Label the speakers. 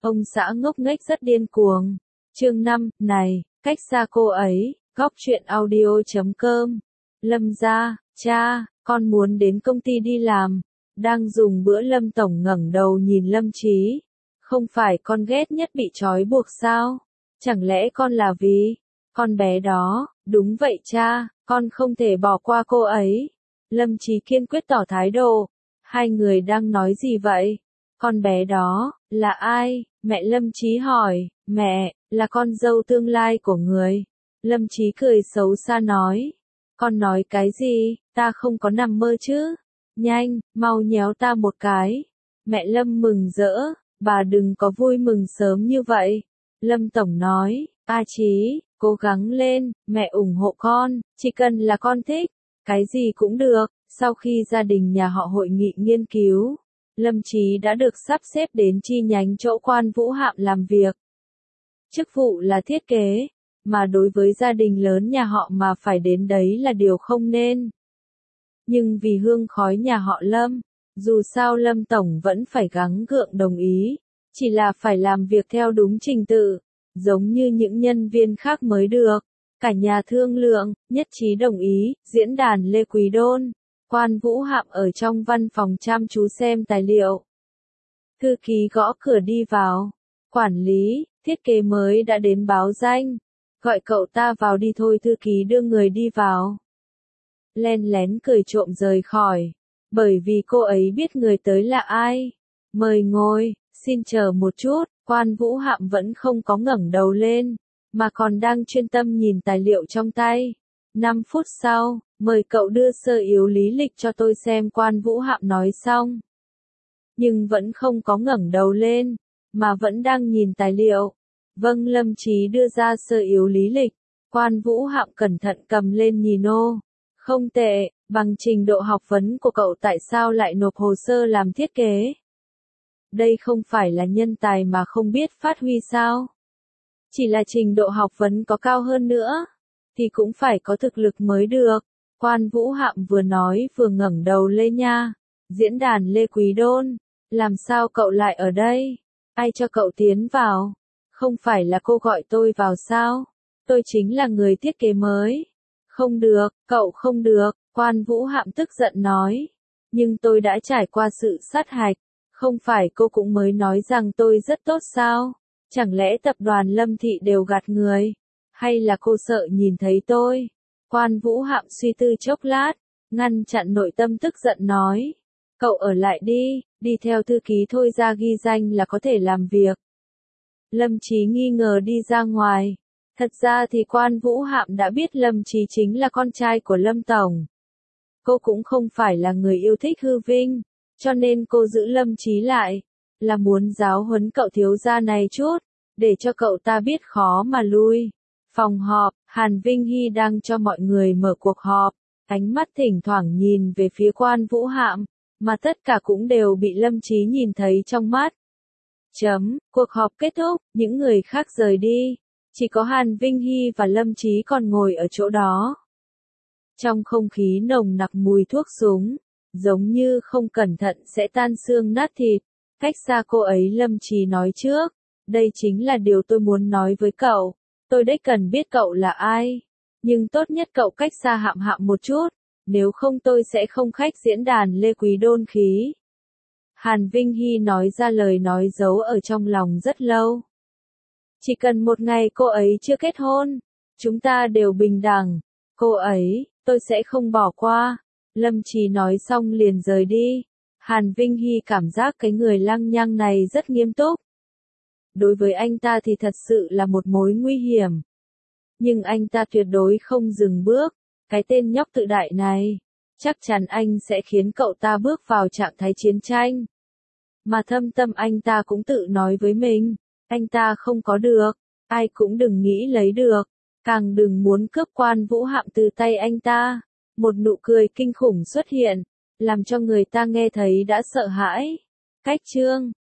Speaker 1: Ông xã ngốc nghếch rất điên cuồng. Chương 5, này, cách xa cô ấy, góc truyện audio.com. Lâm gia, cha, con muốn đến công ty đi làm. Đang dùng bữa Lâm Tổng ngẩng đầu nhìn Lâm Chí. Không phải con ghét nhất bị trói buộc sao? Chẳng lẽ con là vì con bé đó? Đúng vậy cha, con không thể bỏ qua cô ấy. Lâm Chí kiên quyết tỏ thái độ. Hai người đang nói gì vậy? Con bé đó, là ai? Mẹ Lâm Chí hỏi. Mẹ, là con dâu tương lai của người. Lâm Chí cười xấu xa nói. Con nói cái gì? Ta không có nằm mơ chứ. Nhanh, mau nhéo ta một cái. Mẹ Lâm mừng rỡ. Bà đừng có vui mừng sớm như vậy. Lâm Tổng nói. A Chí, cố gắng lên, mẹ ủng hộ con, chỉ cần là con thích. Cái gì cũng được. Sau khi gia đình nhà họ hội nghị nghiên cứu, Lâm Chí đã được sắp xếp đến chi nhánh chỗ Quan Vũ Hạm làm việc. Chức vụ là thiết kế, mà đối với gia đình lớn nhà họ mà phải đến đấy là điều không nên. Nhưng vì hương khói nhà họ Lâm, dù sao Lâm Tổng vẫn phải gắng gượng đồng ý, chỉ là phải làm việc theo đúng trình tự, giống như những nhân viên khác mới được. Cả nhà thương lượng, nhất trí đồng ý. Diễn đàn Lê Quý Đôn. Quan Vũ Hạm ở trong văn phòng chăm chú xem tài liệu. Thư ký gõ cửa đi vào. Quản lý, thiết kế mới đã đến báo danh. Gọi cậu ta vào đi thôi. Thư ký đưa người đi vào. Len lén cười trộm rời khỏi. Bởi vì cô ấy biết người tới là ai. Mời ngồi, xin chờ một chút. Quan Vũ Hạm vẫn không có ngẩng đầu lên, mà còn đang chuyên tâm nhìn tài liệu trong tay. 5 phút sau, mời cậu đưa sơ yếu lý lịch cho tôi xem. Quan Vũ Hạm nói xong, nhưng vẫn không có ngẩng đầu lên, mà vẫn đang nhìn tài liệu. Vâng. Lâm Chí đưa ra sơ yếu lý lịch. Quan Vũ Hạm cẩn thận cầm lên nhìn ô. Không tệ, bằng trình độ học vấn của cậu tại sao lại nộp hồ sơ làm thiết kế? Đây không phải là nhân tài mà không biết phát huy sao? Chỉ là trình độ học vấn có cao hơn nữa, thì cũng phải có thực lực mới được. Quan Vũ Hạm vừa nói vừa ngẩng đầu lên nha. Diễn đàn Lê Quý Đôn. Làm sao cậu lại ở đây? Ai cho cậu tiến vào? Không phải là cô gọi tôi vào sao? Tôi chính là người thiết kế mới. Không được, cậu không được. Quan Vũ Hạm tức giận nói. Nhưng tôi đã trải qua sự sát hạch. Không phải cô cũng mới nói rằng tôi rất tốt sao? Chẳng lẽ tập đoàn Lâm Thị đều gạt người? Hay là cô sợ nhìn thấy tôi? Quan Vũ Hạm suy tư chốc lát, ngăn chặn nội tâm tức giận nói. Cậu ở lại đi theo thư ký thôi ra ghi danh là có thể làm việc. Lâm Chí nghi ngờ đi ra ngoài. Thật ra thì Quan Vũ Hạm đã biết Lâm Chí chính là con trai của Lâm Tổng. Cô cũng không phải là người yêu thích hư vinh, cho nên cô giữ Lâm Chí lại, là muốn giáo huấn cậu thiếu gia này chút, để cho cậu ta biết khó mà lui. Phòng họp, Hàn Vinh Hy đang cho mọi người mở cuộc họp, ánh mắt thỉnh thoảng nhìn về phía Quan Vũ Hạm, mà tất cả cũng đều bị Lâm Chí nhìn thấy trong mắt. Cuộc họp kết thúc, những người khác rời đi, chỉ có Hàn Vinh Hy và Lâm Chí còn ngồi ở chỗ đó. Trong không khí nồng nặc mùi thuốc súng, giống như không cẩn thận sẽ tan xương nát thịt. Cách xa cô ấy Lâm Chí nói trước. Đây chính là điều tôi muốn nói với cậu. Tôi đích cần biết cậu là ai. Nhưng tốt nhất cậu cách xa Hạm Hạm một chút. Nếu không tôi sẽ không khách diễn đàn Lê Quý Đôn khí. Hàn Vinh Hy nói ra lời nói giấu ở trong lòng rất lâu. Chỉ cần một ngày cô ấy chưa kết hôn, chúng ta đều bình đẳng. Cô ấy, tôi sẽ không bỏ qua. Lâm Chí nói xong liền rời đi. Hàn Vinh Hy cảm giác cái người lăng nhăng này rất nghiêm túc. Đối với anh ta thì thật sự là một mối nguy hiểm. Nhưng anh ta tuyệt đối không dừng bước. Cái tên nhóc tự đại này, chắc chắn anh sẽ khiến cậu ta bước vào trạng thái chiến tranh. Mà thâm tâm anh ta cũng tự nói với mình, anh ta không có được, ai cũng đừng nghĩ lấy được, càng đừng muốn cướp Quan Vũ Hạm từ tay anh ta. Một nụ cười kinh khủng xuất hiện, làm cho người ta nghe thấy đã sợ hãi. Cách chương